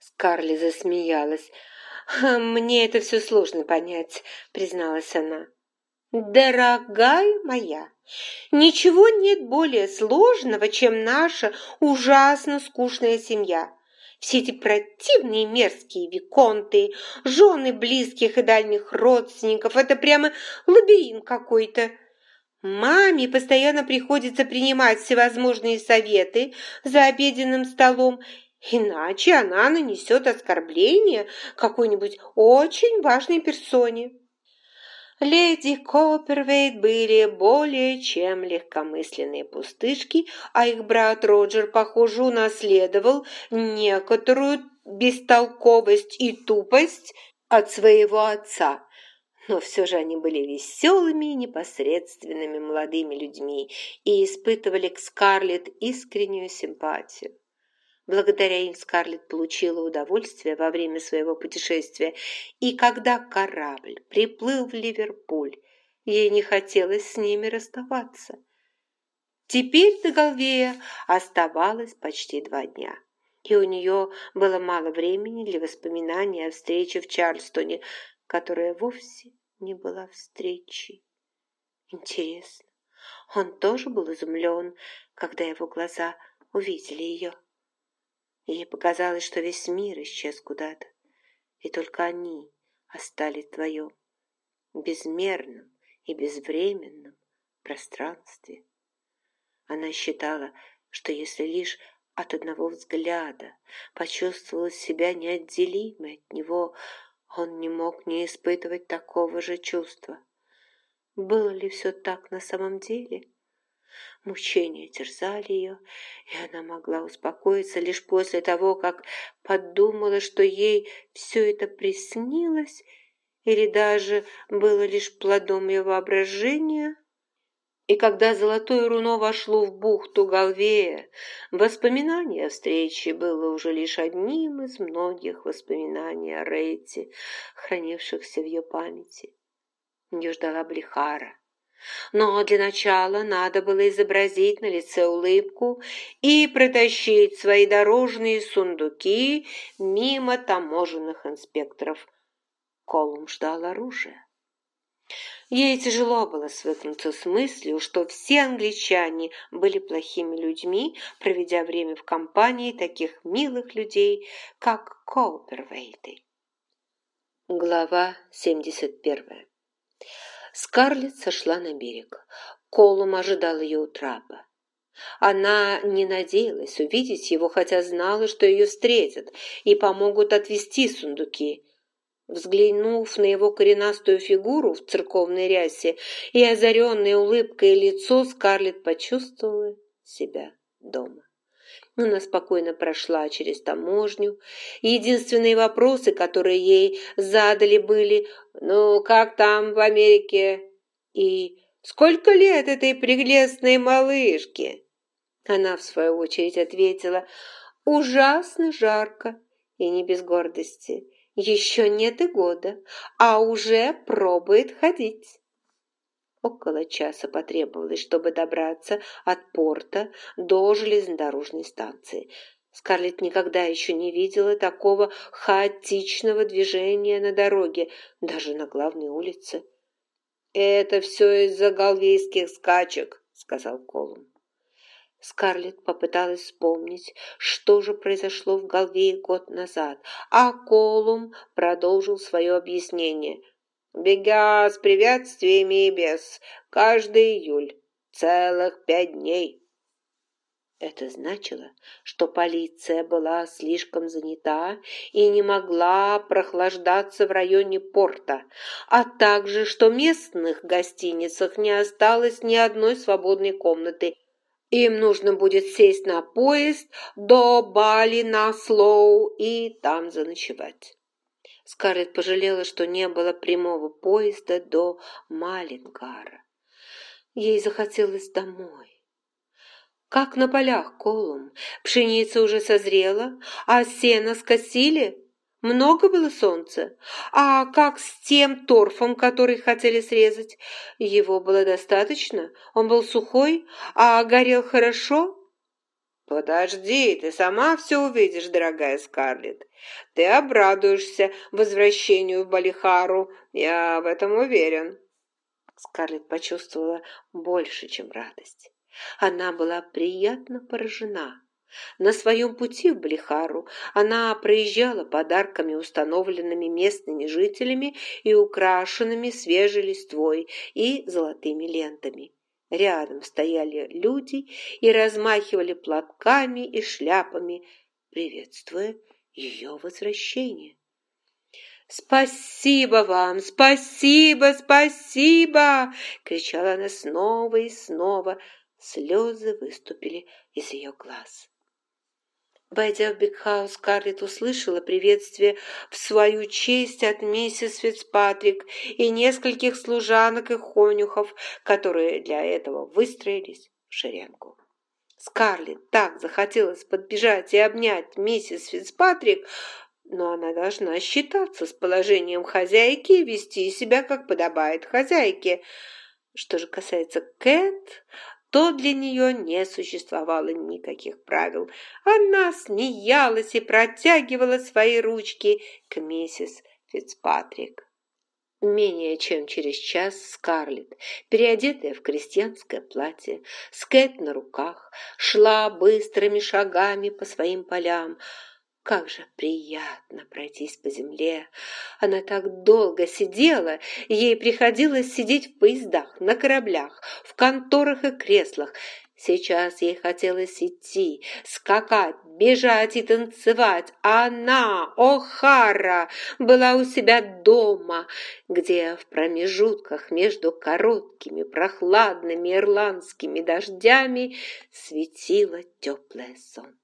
Скарлетт засмеялась. «Мне это все сложно понять», — призналась она. «Дорогая моя, ничего нет более сложного, чем наша ужасно скучная семья. Все эти противные мерзкие виконты, жены близких и дальних родственников — это прямо лабиринт какой-то. Маме постоянно приходится принимать всевозможные советы за обеденным столом, иначе она нанесет оскорбление какой-нибудь очень важной персоне. Леди Коппервейт были более чем легкомысленные пустышки, а их брат Роджер, похоже, унаследовал некоторую бестолковость и тупость от своего отца. Но все же они были веселыми и непосредственными молодыми людьми и испытывали к Скарлетт искреннюю симпатию. Благодаря им Скарлетт получила удовольствие во время своего путешествия, и когда корабль приплыл в Ливерпуль, ей не хотелось с ними расставаться. Теперь до Галвея оставалось почти 2 дня, и у нее было мало времени для воспоминаний о встрече в Чарльстоне, которая вовсе не была встречей. Интересно, он тоже был изумлен, когда его глаза увидели ее. Ей показалось, что весь мир исчез куда-то, и только они остались в твоем безмерном и безвременном пространстве. Она считала, что если лишь от одного взгляда почувствовала себя неотделимой от него, он не мог не испытывать такого же чувства. Было ли все так на самом деле? Мучения терзали ее, и она могла успокоиться лишь после того, как подумала, что ей все это приснилось или даже было лишь плодом ее воображения. И когда золотое руно вошло в бухту Галвея, воспоминание о встрече было уже лишь одним из многих воспоминаний о Рейте, хранившихся в ее памяти. Ее ждала Блихара. Но для начала надо было изобразить на лице улыбку и протащить свои дорожные сундуки мимо таможенных инспекторов. Колум ждал оружия. Ей тяжело было свыкнуться с мыслью, что все англичане были плохими людьми, проведя время в компании таких милых людей, как Коппервейты. Глава 71. Скарлетт сошла на берег. Колум ожидал ее у трапа. Она не надеялась увидеть его, хотя знала, что ее встретят и помогут отвезти сундуки. Взглянув на его коренастую фигуру в церковной рясе и озаренное улыбкой лицо, Скарлетт почувствовала себя дома. Она спокойно прошла через таможню. Единственные вопросы, которые ей задали, были: «Ну, как там в Америке?» и «Сколько лет этой прелестной малышке?» Она, в свою очередь, ответила: «Ужасно жарко», и не без гордости. «Еще нет и года, а уже пробует ходить». Около часа потребовалось, чтобы добраться от порта до железнодорожной станции. Скарлетт никогда еще не видела такого хаотичного движения на дороге, даже на главной улице. «Это все из-за галвейских скачек», — сказал Колум. Скарлетт попыталась вспомнить, что же произошло в Галвее год назад, а Колум продолжил свое объяснение. «Бега с приветствиями и без, каждый июль, целых 5 дней». Это значило, что полиция была слишком занята и не могла прохлаждаться в районе порта, а также, что в местных гостиницах не осталось ни одной свободной комнаты. Им нужно будет сесть на поезд до Баллинаслоу и там заночевать. Скарлетт пожалела, что не было прямого поезда до Маллингара. Ей захотелось домой. Как на полях, Колум? Пшеница уже созрела, а сено скосили? Много было солнца? А как с тем торфом, который хотели срезать? Его было достаточно? Он был сухой, а горел хорошо? «Подожди, ты сама все увидишь, дорогая Скарлетт. Ты обрадуешься возвращению в Балихару, я в этом уверен». Скарлетт почувствовала больше, чем радость. Она была приятно поражена. На своем пути в Балихару она проезжала подарками, установленными местными жителями и украшенными свежей листвой и золотыми лентами. Рядом стояли люди и размахивали платками и шляпами, приветствуя ее возвращение. «Спасибо вам! Спасибо! Спасибо!» — кричала она снова и снова. Слезы выступили из ее глаз. Войдя в Бигхаус, Скарлетт услышала приветствие в свою честь от миссис Фицпатрик и нескольких служанок и конюхов, которые для этого выстроились в шеренгу. Скарлетт так захотелось подбежать и обнять миссис Фицпатрик, но она должна считаться с положением хозяйки и вести себя, как подобает хозяйке. Что же касается Кэт, то для нее не существовало никаких правил. Она смеялась и протягивала свои ручки к миссис Фицпатрик. Менее чем через час Скарлетт, переодетая в крестьянское платье, с Кэт на руках, шла быстрыми шагами по своим полям. Как же приятно пройтись по земле! Она так долго сидела, ей приходилось сидеть в поездах, на кораблях, в конторах и креслах. Сейчас ей хотелось идти, скакать, бежать и танцевать. А она, О'Хара, была у себя дома, где в промежутках между короткими прохладными ирландскими дождями светило теплое солнце.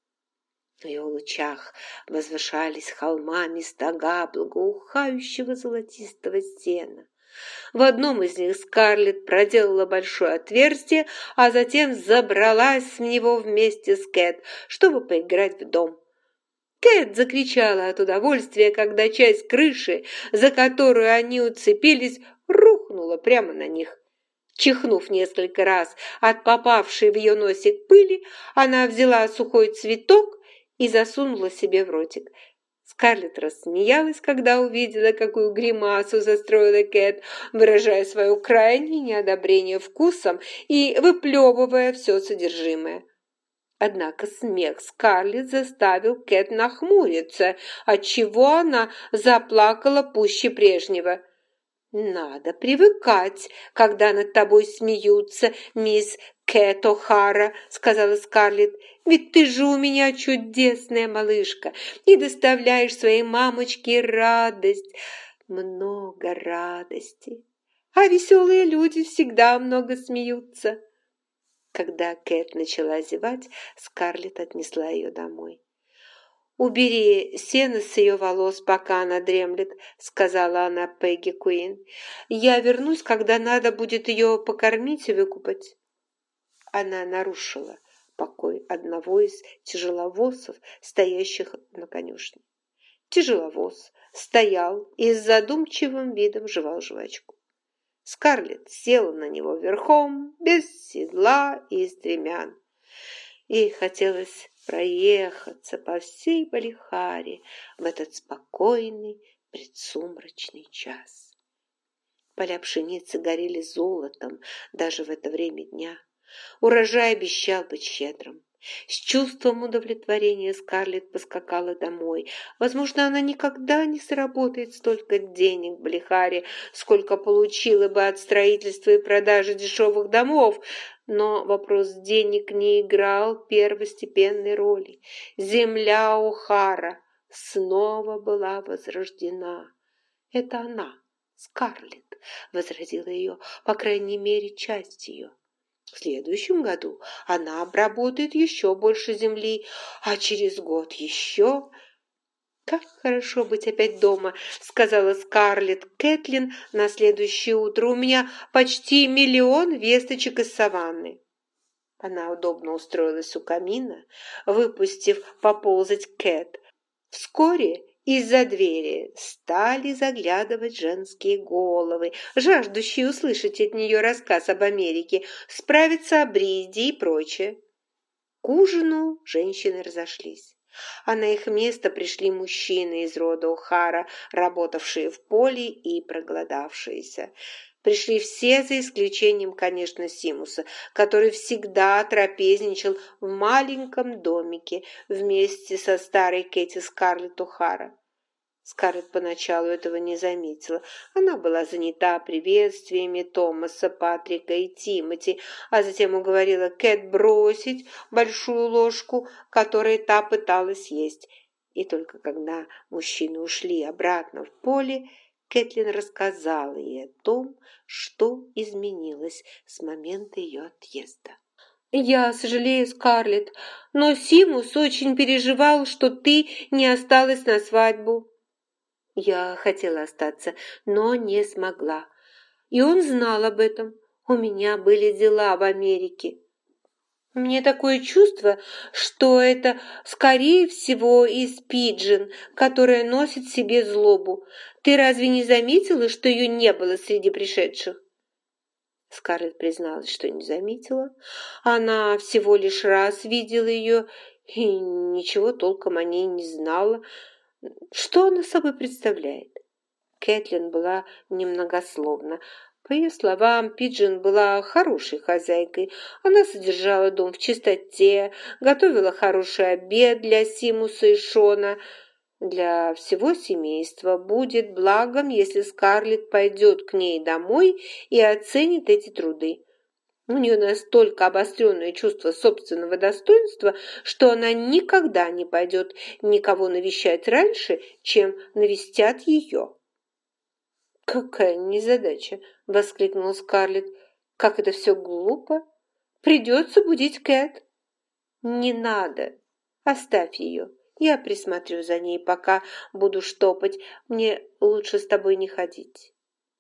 В ее лучах возвышались холмами стога благоухающего золотистого сена. В одном из них Скарлетт проделала большое отверстие, а затем забралась в него вместе с Кэт, чтобы поиграть в дом. Кэт закричала от удовольствия, когда часть крыши, за которую они уцепились, рухнула прямо на них. Чихнув несколько раз от попавшей в ее носик пыли, она взяла сухой цветок и засунула себе в ротик. Скарлетт рассмеялась, когда увидела, какую гримасу застроила Кэт, выражая свое крайнее неодобрение вкусом и выплевывая все содержимое. Однако смех Скарлетт заставил Кэт нахмуриться, отчего она заплакала пуще прежнего. «Надо привыкать, когда над тобой смеются, мисс Кэт О'Хара», — сказала Скарлетт. «Ведь ты же у меня чудесная малышка и доставляешь своей мамочке радость, много радости. А веселые люди всегда много смеются». Когда Кэт начала зевать, Скарлетт отнесла ее домой. «Убери сено с ее волос, пока она дремлет», — сказала она Пегги Куин. «Я вернусь, когда надо будет ее покормить и выкупать». Она нарушила покой одного из тяжеловозов, стоящих на конюшне. Тяжеловоз стоял и с задумчивым видом жевал жвачку. Скарлетт села на него верхом, без седла и стремян. Ей хотелось проехаться по всей Балихаре в этот спокойный предсумрачный час. Поля пшеницы горели золотом даже в это время дня. Урожай обещал быть щедрым. С чувством удовлетворения Скарлетт поскакала домой. Возможно, она никогда не заработает столько денег в Балихаре, сколько получила бы от строительства и продажи дешевых домов, но вопрос денег не играл первостепенной роли. Земля О'Хара снова была возрождена. Это она, Скарлетт, возродила ее, по крайней мере, часть ее. В следующем году она обработает еще больше земли, а через год еще... «Как хорошо быть опять дома», — сказала Скарлетт Кэтлин на следующее утро. «У меня почти 1 миллион весточек из саванны». Она удобно устроилась у камина, выпустив поползать Кэт. Вскоре из-за двери стали заглядывать женские головы, жаждущие услышать от нее рассказ об Америке, справиться о Бриде и прочее. К ужину женщины разошлись, а на их место пришли мужчины из рода О'Хара, работавшие в поле и проголодавшиеся. Пришли все, за исключением, конечно, Симуса, который всегда трапезничал в маленьком домике вместе со старой Кэти Скарлетт О'Хара. Скарлетт поначалу этого не заметила. Она была занята приветствиями Томаса, Патрика и Тимоти, а затем уговорила Кэт бросить большую ложку, которой та пыталась есть. И только когда мужчины ушли обратно в поле, Кэтлин рассказала ей о том, что изменилось с момента ее отъезда. «Я сожалею, Скарлетт, но Симус очень переживал, что ты не осталась на свадьбу». Я хотела остаться, но не смогла. И он знал об этом. У меня были дела в Америке. Мне такое чувство, что это, скорее всего, из Пиджин, которая носит в себе злобу. Ты разве не заметила, что ее не было среди пришедших? Скарлетт призналась, что не заметила. Она всего лишь раз видела ее и ничего толком о ней не знала. Что она собой представляет? Кэтлин была немногословна. По ее словам, Пиджин была хорошей хозяйкой. Она содержала дом в чистоте, готовила хороший обед для Симуса и Шона. Для всего семейства будет благом, если Скарлетт пойдет к ней домой и оценит эти труды. У нее настолько обостренное чувство собственного достоинства, что она никогда не пойдет никого навещать раньше, чем навестят ее. «Какая незадача!» – воскликнула Скарлетт. «Как это все глупо! Придется будить Кэт!» «Не надо! Оставь ее! Я присмотрю за ней, пока буду штопать. Мне лучше с тобой не ходить».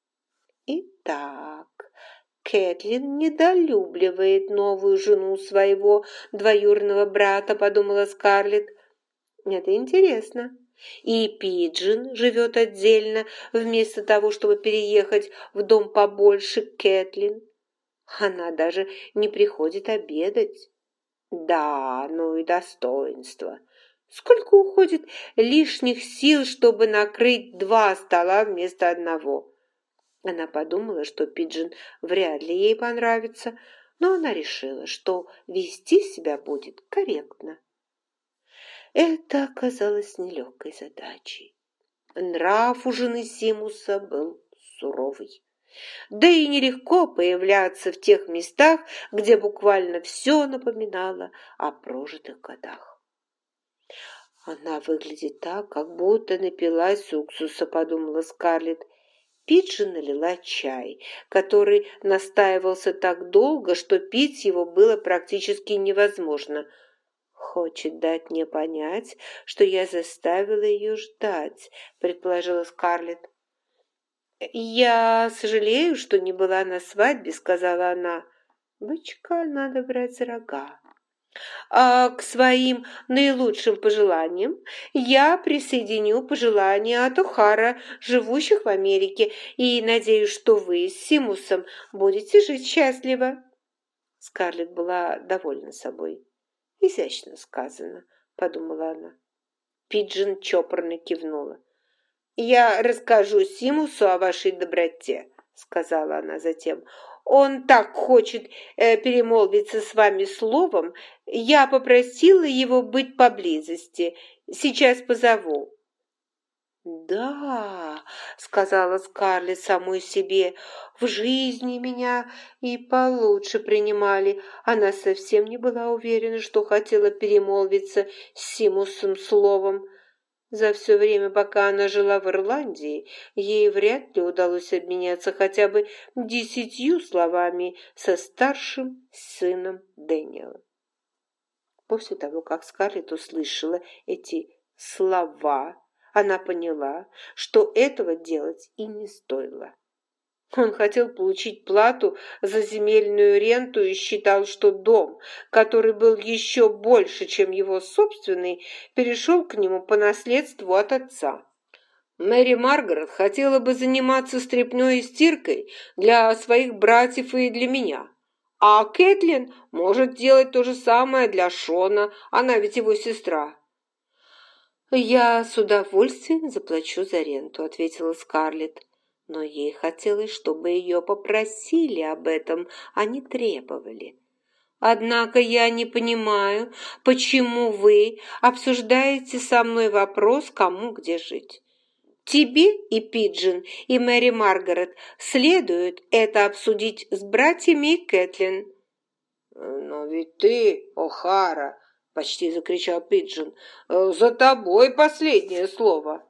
Итак, Кэтлин недолюбливает новую жену своего двоюродного брата, подумала Скарлетт. Это интересно. И Пиджин живет отдельно, вместо того, чтобы переехать в дом побольше Кэтлин. Она даже не приходит обедать. Да, ну и достоинство. Сколько уходит лишних сил, чтобы накрыть 2 стола вместо одного? Она подумала, что Пиджин вряд ли ей понравится, но она решила, что вести себя будет корректно. Это оказалось нелегкой задачей. Нрав у жены Симуса был суровый. Да и нелегко появляться в тех местах, где буквально все напоминало о прожитых годах. Она выглядит так, как будто напилась уксуса, подумала Скарлетт. Пиджин налила чай, который настаивался так долго, что пить его было практически невозможно. «Хочет дать мне понять, что я заставила ее ждать», — предположила Скарлетт. «Я сожалею, что не была на свадьбе», — сказала она. «Бычка надо брать за рога». А к своим наилучшим пожеланиям я присоединю пожелания от О'Хара, живущих в Америке, и надеюсь, что вы с Симусом будете жить счастливо. Скарлетт была довольна собой. «Изящно сказано», — подумала она. Пиджин чопорно кивнула. «Я расскажу Симусу о вашей доброте», — сказала она затем. «Он так хочет перемолвиться с вами словом. Я попросила его быть поблизости. Сейчас позову». «Да», — сказала Скарлетт самой себе, — «в жизни меня и получше принимали». Она совсем не была уверена, что хотела перемолвиться с Симусом словом. За все время, пока она жила в Ирландии, ей вряд ли удалось обменяться хотя бы 10 словами со старшим сыном Дэниела. После того, как Скарлетт услышала эти слова, она поняла, что этого делать и не стоило. Он хотел получить плату за земельную ренту и считал, что дом, который был еще больше, чем его собственный, перешел к нему по наследству от отца. Мэри Маргарет хотела бы заниматься стряпнёй и стиркой для своих братьев и для меня. А Кэтлин может делать то же самое для Шона, она ведь его сестра. «Я с удовольствием заплачу за ренту», — ответила Скарлетт. Но ей хотелось, чтобы ее попросили об этом, а не требовали. «Однако я не понимаю, почему вы обсуждаете со мной вопрос, кому где жить. Тебе и Пиджин, и Мэри Маргарет следует это обсудить с братьями и Кэтлин». «Но ведь ты, О'Хара!» — почти закричал Пиджин. «За тобой последнее слово!»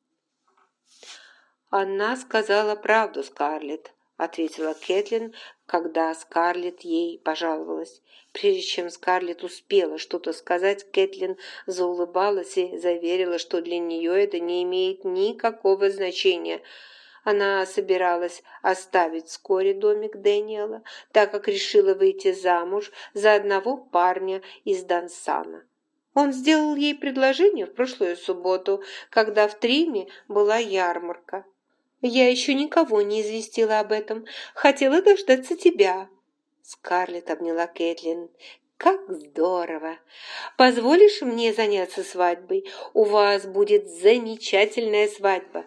«Она сказала правду, Скарлетт», — ответила Кэтлин, когда Скарлетт ей пожаловалась. Прежде чем Скарлетт успела что-то сказать, Кэтлин заулыбалась и заверила, что для нее это не имеет никакого значения. Она собиралась оставить вскоре домик Дэниела, так как решила выйти замуж за одного парня из Дансана. Он сделал ей предложение в прошлую субботу, когда в Триме была ярмарка. «Я еще никого не известила об этом. Хотела дождаться тебя». Скарлетт обняла Кэтлин. «Как здорово! Позволишь мне заняться свадьбой? У вас будет замечательная свадьба».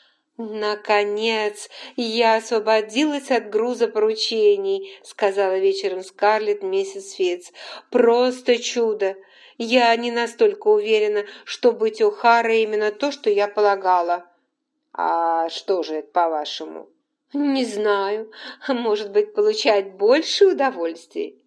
«Наконец, я освободилась от груза поручений», — сказала вечером Скарлетт миссис Фитц. «Просто чудо! Я не настолько уверена, что быть О'Харой именно то, что я полагала». «А что же это, по-вашему?» «Не знаю. Может быть, получать больше удовольствий».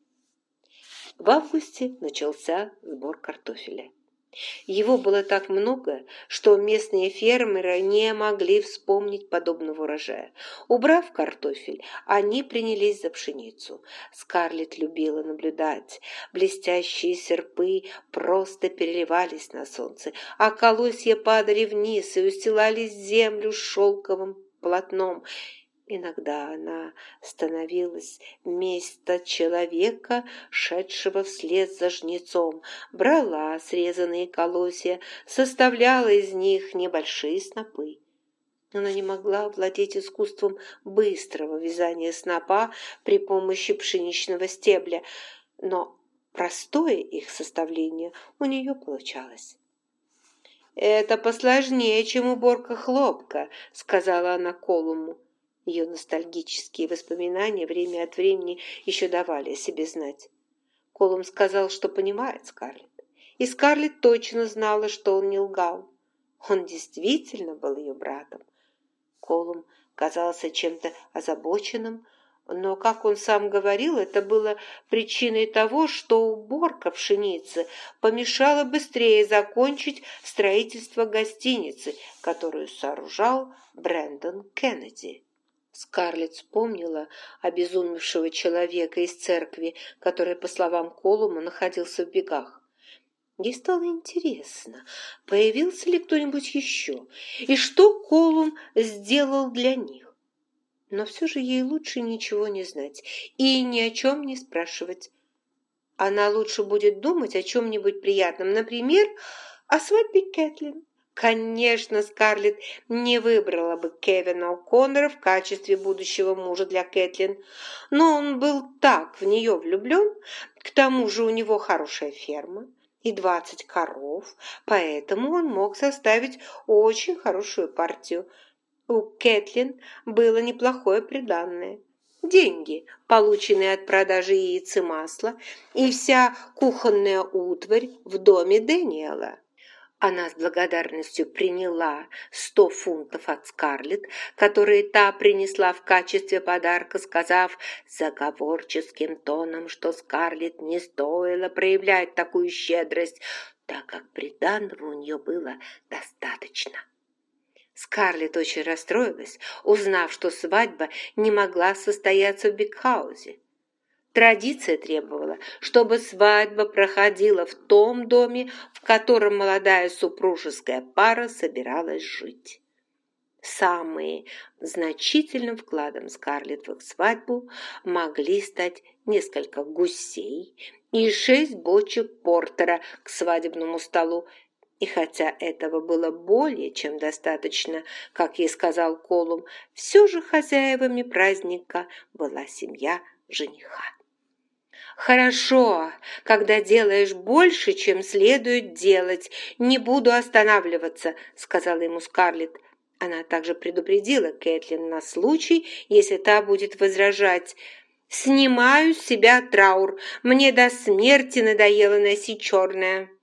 В августе начался сбор картофеля. Его было так много, что местные фермеры не могли вспомнить подобного урожая. Убрав картофель, они принялись за пшеницу. Скарлетт любила наблюдать. Блестящие серпы просто переливались на солнце, а колосья падали вниз и устилали землю шелковым полотном. Иногда она становилась вместо человека, шедшего вслед за жнецом, брала срезанные колосья, составляла из них небольшие снопы. Она не могла владеть искусством быстрого вязания снопа при помощи пшеничного стебля, но простое их составление у нее получалось. «Это посложнее, чем уборка хлопка», — сказала она Колуму. Ее ностальгические воспоминания время от времени еще давали о себе знать. Колум сказал, что понимает Скарлетт. И Скарлетт точно знала, что он не лгал. Он действительно был ее братом. Колум казался чем-то озабоченным, но, как он сам говорил, это было причиной того, что уборка пшеницы помешала быстрее закончить строительство гостиницы, которую сооружал Брэндон Кеннеди. Скарлетт вспомнила обезумевшего человека из церкви, который, по словам Колума, находился в бегах. Ей стало интересно, появился ли кто-нибудь еще, и что Колум сделал для них. Но все же ей лучше ничего не знать и ни о чем не спрашивать. Она лучше будет думать о чем-нибудь приятном, например, о свадьбе Кэтлин. Конечно, Скарлетт не выбрала бы Кевина О'Коннора в качестве будущего мужа для Кэтлин, но он был так в нее влюблен, к тому же у него хорошая ферма и 20 коров, поэтому он мог составить очень хорошую партию. У Кэтлин было неплохое приданное. Деньги, полученные от продажи яиц и масла, и вся кухонная утварь в доме Дэниела. Она с благодарностью приняла 100 фунтов от Скарлетт, которые та принесла в качестве подарка, сказав заговорческим тоном, что Скарлетт не стоило проявлять такую щедрость, так как приданого у нее было достаточно. Скарлетт очень расстроилась, узнав, что свадьба не могла состояться в Бигхаузе. Традиция требовала, чтобы свадьба проходила в том доме, в котором молодая супружеская пара собиралась жить. Самым значительным вкладом Скарлетт в их свадьбу могли стать несколько гусей и 6 бочек портера к свадебному столу. И хотя этого было более чем достаточно, как ей сказал Колум, все же хозяевами праздника была семья жениха. «Хорошо, когда делаешь больше, чем следует делать. Не буду останавливаться», — сказала ему Скарлетт. Она также предупредила Кэтлин на случай, если та будет возражать. «Снимаю с себя траур. Мне до смерти надоело носить черное».